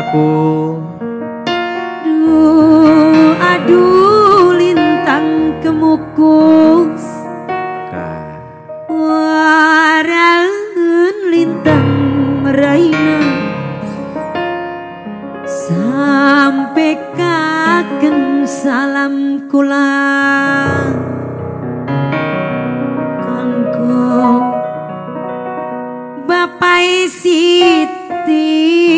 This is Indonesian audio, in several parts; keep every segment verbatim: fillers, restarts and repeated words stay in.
aku. Duh, aduh lintang kemukus Waran lintang meraina sampai kaken salam kula kanggo Bapak Siti.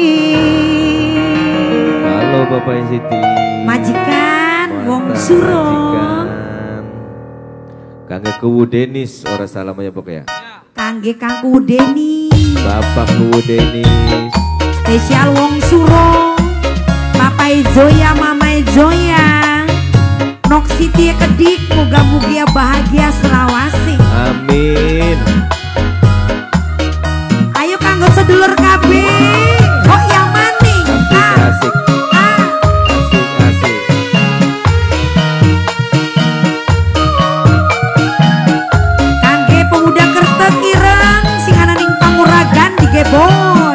Halo Bapak Siti. Majikan wong suro. Kangge Kuwu Denis ora salamnya pokoknya. Kangge Kangku Denis. Bapak Kuwu Denis. Spesial wong suro. Papai Zoya, Mamai Zoya. Nok Siti Kedik, muga-mugia bahagia selawasi. Amin. Ayo kanggo sedulur kabeh. Kok yang maning? Asik, asik. Ah. Asik, asik. Kangge pemuda kertet ireng sing ana ning Panguragan di Geboy.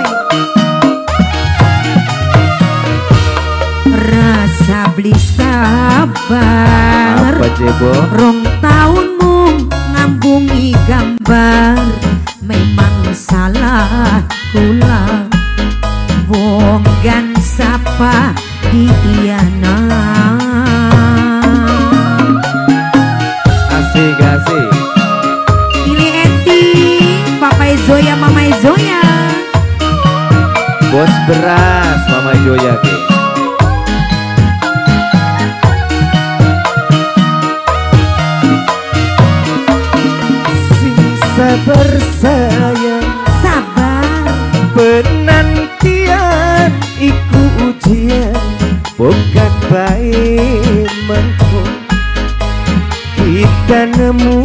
Rasa beli sabar. Apa Jebo? Rong tahunmu ngambungi gambar. Memang salah kula wong gan sapa diiana. Asik, asik. Pilih Eti, Papai Zoya, Mamai Zoya. Bos beras Mama Joya ke. Sabar sayang, Sabar penantian iku ujian bukan baik mengko kita nemu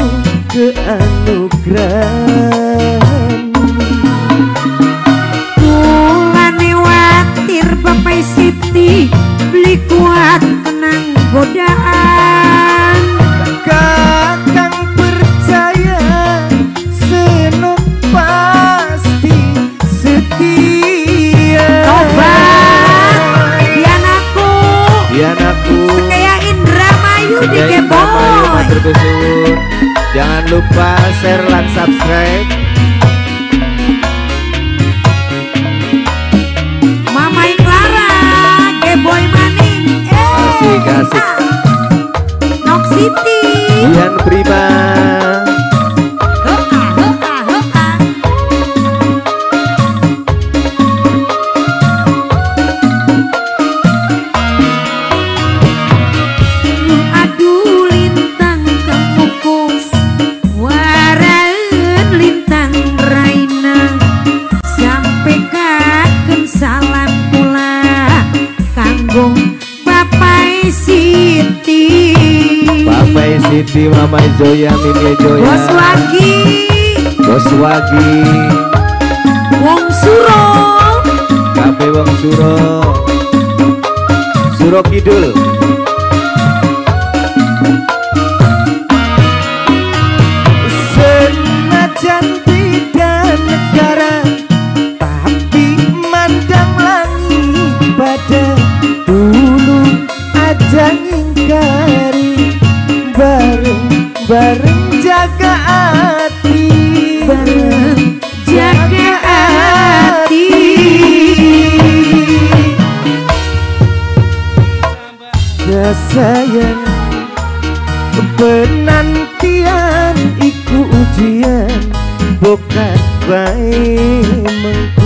keanugerahan. Kulane watir Bapak Siti beli kuat tenang godaan. Kakang percaya senok pasti setia. Tobat bian aku Bian aku Sekaya Indramayu di Geboy. Jangan lupa share dan subscribe. Mamai Clara Geboy maning. Eh, Asik, asik. ah. Nok Siti. Bian Prima. Hoka, hoka, hoka. Aduh lintang kemukus Waran lintang raina sampai kaken salam pula kanggo Bapak Siti. Bapak Siti, Mama Zoya, Mimi Joya. Bos lagi Bos Wagi. wong suro. Kabe Wong Suro. Suro Kidul. Senajan beda negara tapi mandang langit pada dulu aja ngingkari bareng-bareng jaga hati. Bareng jaga hati. Ya sayang, penantian iku ujian bukan baik mengko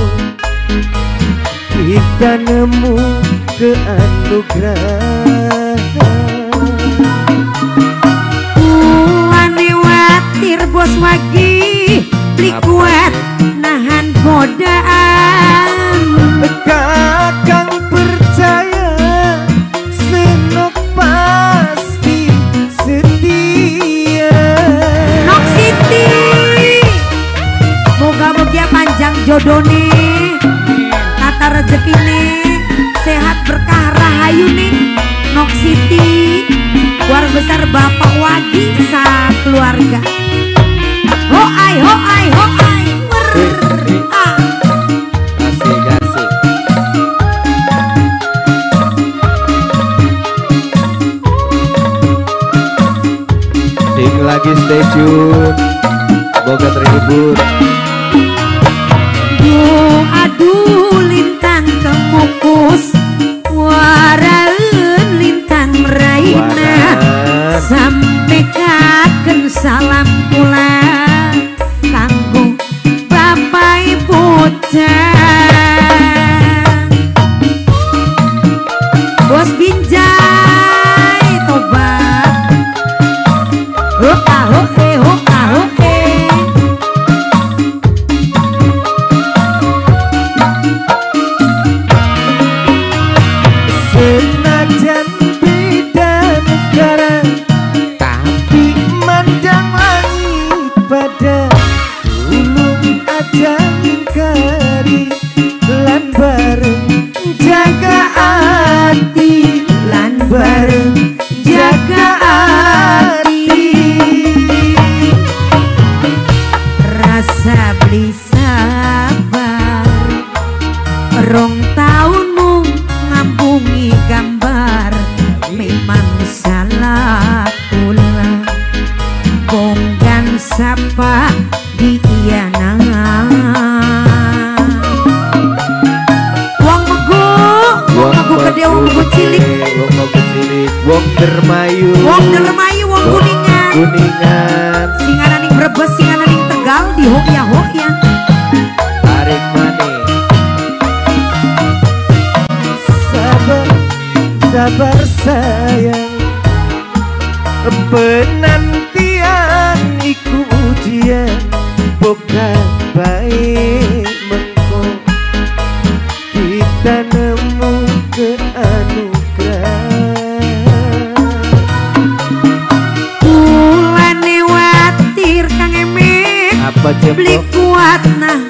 kita nemu keanugerahan. Kulane watir Bos Wagi beli kuat nahan godaan. Kakang percaya senok pasti setia. Nok Siti moga-moga panjang jodone, tata rezekine, sehat berkah rahayu nih. Nok Siti keluarga besar Bapak Wagi sa keluarga. Ho ai ho ai ho ai. Ah. Asik, asik. lagi stay tune. Semoga terhibur. Duh aduh lintang kemukus waraeun lintang meraina sampai kaken salam pula kanggo bapak ibu Bos Binjai tobat hoka hoke hoka hoke senajan beda negara tapi mandang langit pada ulung aja ngingkari lan bareng jaga hati lan bareng jaga hati rasa beli sabar rong tahunmu ngambungi gambar memang salah kula bonggan sapa di iana wong megu wong megu gede wong megu cilik wong megu cilik wong dermayu wong dermayu wong kuningan kuningan singananing Brebes singananing Tegal di hoya hoya tarik mani sabar sabar sayang penantian iku ujian bukan baik mengko kita nemu ke anugerah ulane watir kang emek apa beli jempol kuat nah